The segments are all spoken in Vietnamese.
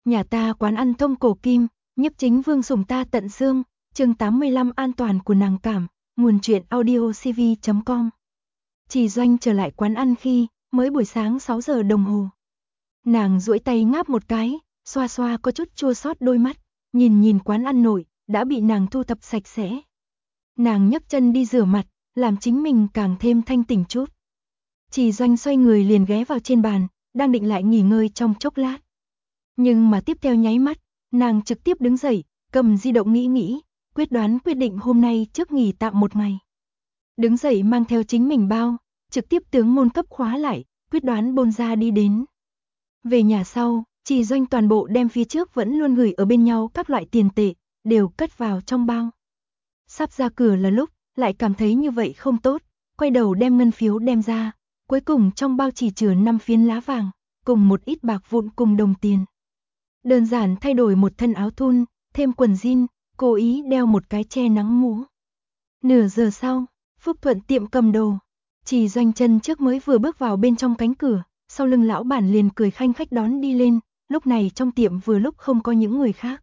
Nhà ta quán ăn thông cổ kim, nhiếp chính vương sủng ta tận xương, chương 85 an toàn của nàng cảm, nguồn truyện audiocv.com. Chỉ Doanh trở lại quán ăn khi mới buổi sáng 6 giờ đồng hồ. Nàng duỗi tay ngáp một cái, xoa xoa có chút chua xót đôi mắt, nhìn quán ăn nội đã bị nàng thu thập sạch sẽ. Nàng nhấc chân đi rửa mặt, làm chính mình càng thêm thanh tỉnh chút. Chỉ Doanh xoay người liền ghé vào trên bàn, đang định lại nghỉ ngơi trong chốc lát. Nhưng mà tiếp theo nháy mắt, nàng trực tiếp đứng dậy, cầm di động nghĩ, quyết định hôm nay trước nghỉ tạm một ngày. Đứng dậy mang theo chính mình bao, trực tiếp tướng môn cấp khóa lại, quyết đoán bôn ra đi đến. Về nhà sau, Chỉ Doanh toàn bộ đem phía trước vẫn luôn gửi ở bên nhau các loại tiền tệ, đều cất vào trong bao. Sắp ra cửa là lúc, lại cảm thấy như vậy không tốt, quay đầu đem ngân phiếu đem ra, cuối cùng trong bao chỉ chứa 5 phiến lá vàng, cùng một ít bạc vụn cùng đồng tiền. Đơn giản thay đổi một thân áo thun, thêm quần jean, cố ý đeo một cái che nắng mũ. Nửa giờ sau, Phúc Thuận tiệm cầm đồ. Chỉ Doanh chân trước mới vừa bước vào bên trong cánh cửa, sau lưng lão bản liền cười khanh khách đón đi lên, lúc này trong tiệm vừa lúc không có những người khác.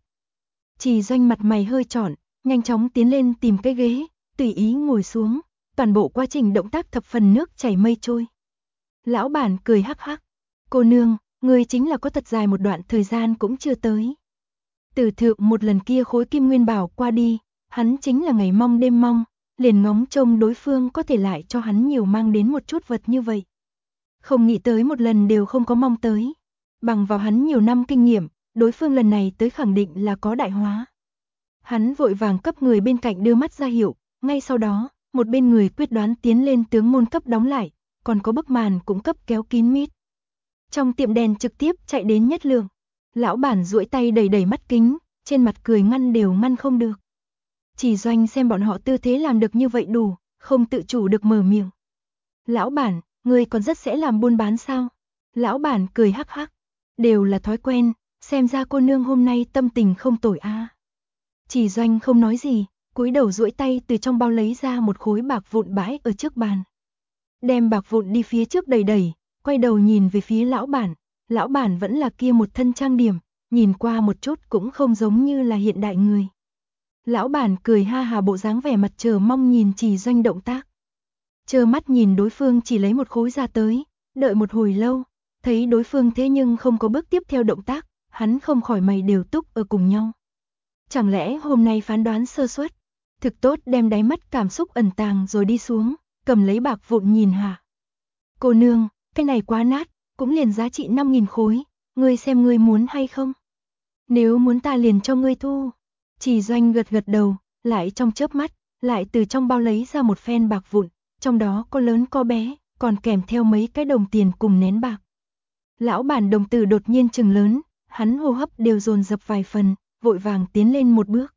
Chỉ Doanh mặt mày hơi trọn, nhanh chóng tiến lên tìm cái ghế, tùy ý ngồi xuống, toàn bộ quá trình động tác thập phần nước chảy mây trôi. Lão bản cười hắc hắc, cô nương, người chính là có thật dài một đoạn thời gian cũng chưa tới. Từ thượng một lần kia khối kim nguyên bảo qua đi, hắn chính là ngày mong đêm mong, liền ngóng trông đối phương có thể lại cho hắn nhiều mang đến một chút vật như vậy. Không nghĩ tới một lần đều không có mong tới. Bằng vào hắn nhiều năm kinh nghiệm, đối phương lần này tới khẳng định là có đại hóa. Hắn vội vàng cấp người bên cạnh đưa mắt ra hiệu, ngay sau đó, một bên người quyết đoán tiến lên tướng môn cấp đóng lại, còn có bức màn cũng cấp kéo kín mít. Trong tiệm đèn trực tiếp chạy đến Nhất Lượng. Lão bản duỗi tay đẩy mắt kính, trên mặt cười ngăn đều ngăn không được. Chỉ Doanh xem bọn họ tư thế làm được như vậy đủ, không tự chủ được mở miệng. Lão bản, người còn rất sẽ làm buôn bán sao? Lão bản cười hắc hắc, đều là thói quen, xem ra cô nương hôm nay tâm tình không tồi a. Chỉ Doanh không nói gì, cúi đầu duỗi tay từ trong bao lấy ra một khối bạc vụn bãi ở trước bàn. Đem bạc vụn đi phía trước đẩy, quay đầu nhìn về phía lão bản vẫn là kia một thân trang điểm, nhìn qua một chút cũng không giống như là hiện đại người. Lão bản cười ha hà bộ dáng vẻ mặt chờ mong nhìn Chỉ Doanh động tác. Chờ mắt nhìn đối phương chỉ lấy một khối ra tới, đợi một hồi lâu, thấy đối phương thế nhưng không có bước tiếp theo động tác, hắn không khỏi mày đều túc ở cùng nhau. Chẳng lẽ hôm nay phán đoán sơ suất, thực tốt đem đáy mắt cảm xúc ẩn tàng rồi đi xuống, cầm lấy bạc vụn nhìn hả. Cô nương, cái này quá nát, cũng liền giá trị 5.000 khối, ngươi xem ngươi muốn hay không? Nếu muốn ta liền cho ngươi thu. Chỉ Doanh gật đầu, lại trong chớp mắt, lại từ trong bao lấy ra một phen bạc vụn, trong đó có lớn có bé, còn kèm theo mấy cái đồng tiền cùng nén bạc. Lão bản đồng tử đột nhiên trừng lớn, hắn hô hấp đều dồn dập vài phần, vội vàng tiến lên một bước.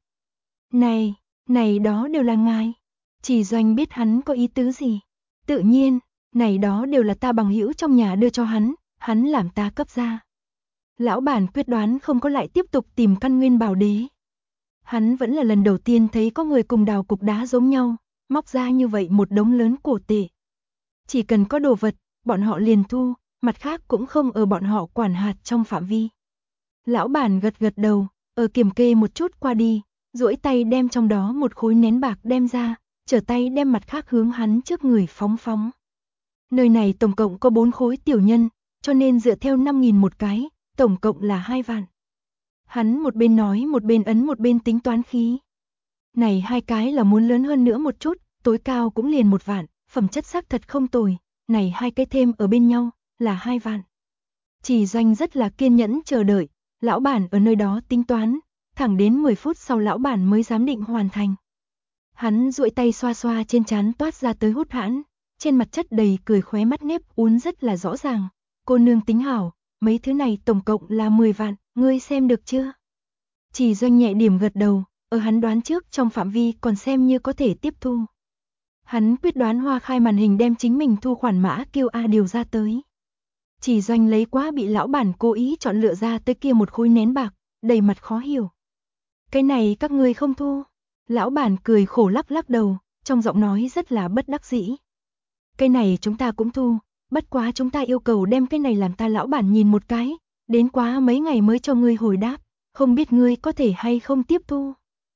Này đó đều là ngài. Chỉ Doanh biết hắn có ý tứ gì. Tự nhiên, này đó đều là ta bằng hữu trong nhà đưa cho hắn làm ta cấp ra. Lão bản quyết đoán không có lại tiếp tục tìm căn nguyên bảo đế. Hắn vẫn là lần đầu tiên thấy có người cùng đào cục đá giống nhau, móc ra như vậy một đống lớn cổ tệ. Chỉ cần có đồ vật, bọn họ liền thu, mặt khác cũng không ở bọn họ quản hạt trong phạm vi. Lão bản gật đầu, ở kiểm kê một chút qua đi, duỗi tay đem trong đó một khối nén bạc đem ra, trở tay đem mặt khác hướng hắn trước người phóng. Nơi này tổng cộng có 4 khối tiểu nhân, cho nên dựa theo 5.000 một cái, tổng cộng là 2 vạn. Hắn một bên nói một bên ấn một bên tính toán khí. Này 2 cái là muốn lớn hơn nữa một chút, tối cao cũng liền 1 vạn, phẩm chất xác thật không tồi, này 2 cái thêm ở bên nhau, là 2 vạn. Chỉ Doanh rất là kiên nhẫn chờ đợi, lão bản ở nơi đó tính toán, thẳng đến 10 phút sau lão bản mới dám định hoàn thành. Hắn duỗi tay xoa xoa trên trán toát ra tới hút hãn, trên mặt chất đầy cười khóe mắt nếp uốn rất là rõ ràng. Cô nương tính hảo, mấy thứ này tổng cộng là 10 vạn, ngươi xem được chưa? Chỉ Doanh nhẹ điểm gật đầu, ở hắn đoán trước trong phạm vi còn xem như có thể tiếp thu. Hắn quyết đoán hoa khai màn hình đem chính mình thu khoản mã kêu A điều ra tới. Chỉ Doanh lấy quá bị lão bản cố ý chọn lựa ra tới kia một khối nén bạc, đầy mặt khó hiểu. Cái này các ngươi không thu. Lão bản cười khổ lắc đầu, trong giọng nói rất là bất đắc dĩ. Cái này chúng ta cũng thu, bất quá chúng ta yêu cầu đem cái này làm ta. Lão bản nhìn một cái, đến quá mấy ngày mới cho ngươi hồi đáp, không biết ngươi có thể hay không tiếp thu.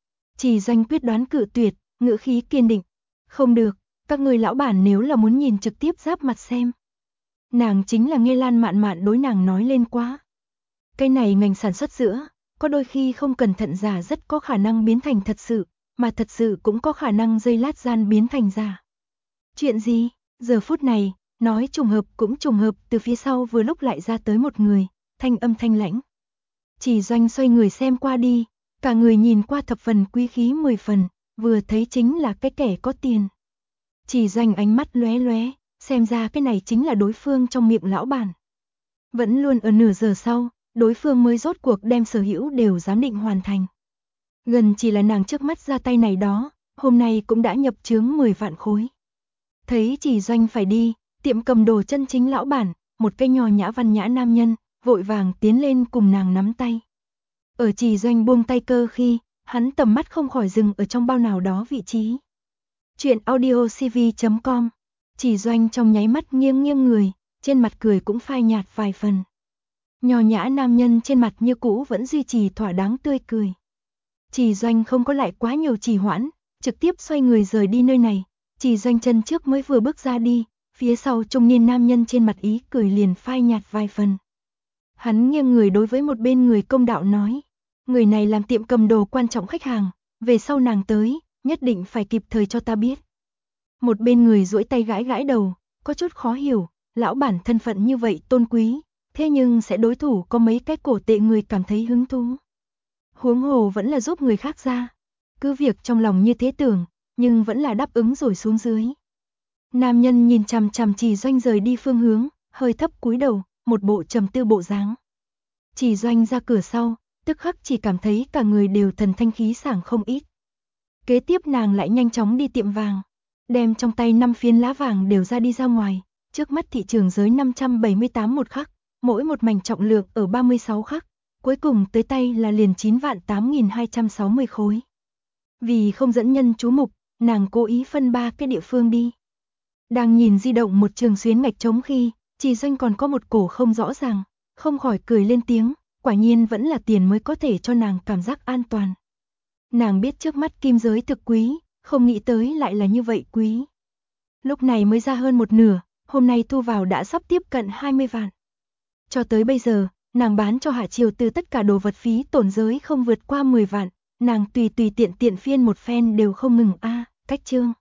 Chỉ Doanh quyết đoán cự tuyệt, ngữ khí kiên định. Không được, các ngươi lão bản nếu là muốn nhìn trực tiếp giáp mặt xem. Nàng chính là nghe Lan Mạn Mạn đối nàng nói lên quá. Cái này ngành sản xuất sữa, có đôi khi không cẩn thận giả rất có khả năng biến thành thật sự, mà thật sự cũng có khả năng giây lát gian biến thành giả. Chuyện gì? Giờ phút này, nói trùng hợp cũng trùng hợp, từ phía sau vừa lúc lại ra tới một người, thanh âm thanh lãnh. Chỉ Doanh xoay người xem qua đi, cả người nhìn qua thập phần quý khí 10 phần, vừa thấy chính là cái kẻ có tiền. Chỉ Doanh ánh mắt lóe lóe, xem ra cái này chính là đối phương trong miệng lão bản. Vẫn luôn ở nửa giờ sau, đối phương mới rốt cuộc đem sở hữu đều giám định hoàn thành. Gần chỉ là nàng trước mắt ra tay này đó, hôm nay cũng đã nhập chướng 10 vạn khối. Thấy Chỉ Doanh phải đi, tiệm cầm đồ chân chính lão bản, một cái nho nhã văn nhã nam nhân, vội vàng tiến lên cùng nàng nắm tay. Ở Chỉ Doanh buông tay cơ khi, hắn tầm mắt không khỏi dừng ở trong bao nào đó vị trí. Chuyện audiocv.com. Chỉ Doanh trong nháy mắt nghiêng nghiêng người, trên mặt cười cũng phai nhạt vài phần. Nho nhã nam nhân trên mặt như cũ vẫn duy trì thỏa đáng tươi cười. Chỉ Doanh không có lại quá nhiều trì hoãn, trực tiếp xoay người rời đi nơi này. Chỉ Doanh chân trước mới vừa bước ra đi, phía sau trung niên nam nhân trên mặt ý cười liền phai nhạt vài phần. Hắn nghiêng người đối với một bên người công đạo nói, người này làm tiệm cầm đồ quan trọng khách hàng, về sau nàng tới, nhất định phải kịp thời cho ta biết. Một bên người duỗi tay gãi gãi đầu, có chút khó hiểu, lão bản thân phận như vậy tôn quý, thế nhưng sẽ đối thủ có mấy cái cổ tệ người cảm thấy hứng thú. Huống hồ vẫn là giúp người khác ra. Cứ việc trong lòng như thế tưởng, nhưng vẫn là đáp ứng rồi xuống dưới. Nam nhân nhìn chằm chằm Chỉ Doanh rời đi phương hướng, hơi thấp cúi đầu, một bộ trầm tư bộ dáng. Chỉ Doanh ra cửa sau, tức khắc chỉ cảm thấy cả người đều thần thanh khí sảng không ít. Kế tiếp nàng lại nhanh chóng đi tiệm vàng, đem trong tay 5 phiến lá vàng đều ra đi ra ngoài, trước mắt thị trường giới 578 một khắc, mỗi một mảnh trọng lượng ở 36 khắc, cuối cùng tới tay là liền 9.8260 khối. Vì không dẫn nhân chú mục, nàng cố ý phân 3 cái địa phương đi. Đang nhìn di động một trường xuyến ngạch trống khi, Chỉ Doanh còn có một cổ không rõ ràng, không khỏi cười lên tiếng, quả nhiên vẫn là tiền mới có thể cho nàng cảm giác an toàn. Nàng biết trước mắt kim giới thực quý, không nghĩ tới lại là như vậy quý. Lúc này mới ra hơn một nửa, hôm nay thu vào đã sắp tiếp cận 20 vạn. Cho tới bây giờ, nàng bán cho Hạ Triều từ tất cả đồ vật phí tổn giới không vượt qua 10 vạn, nàng tùy tiện phiên một phen đều không ngừng cách chương.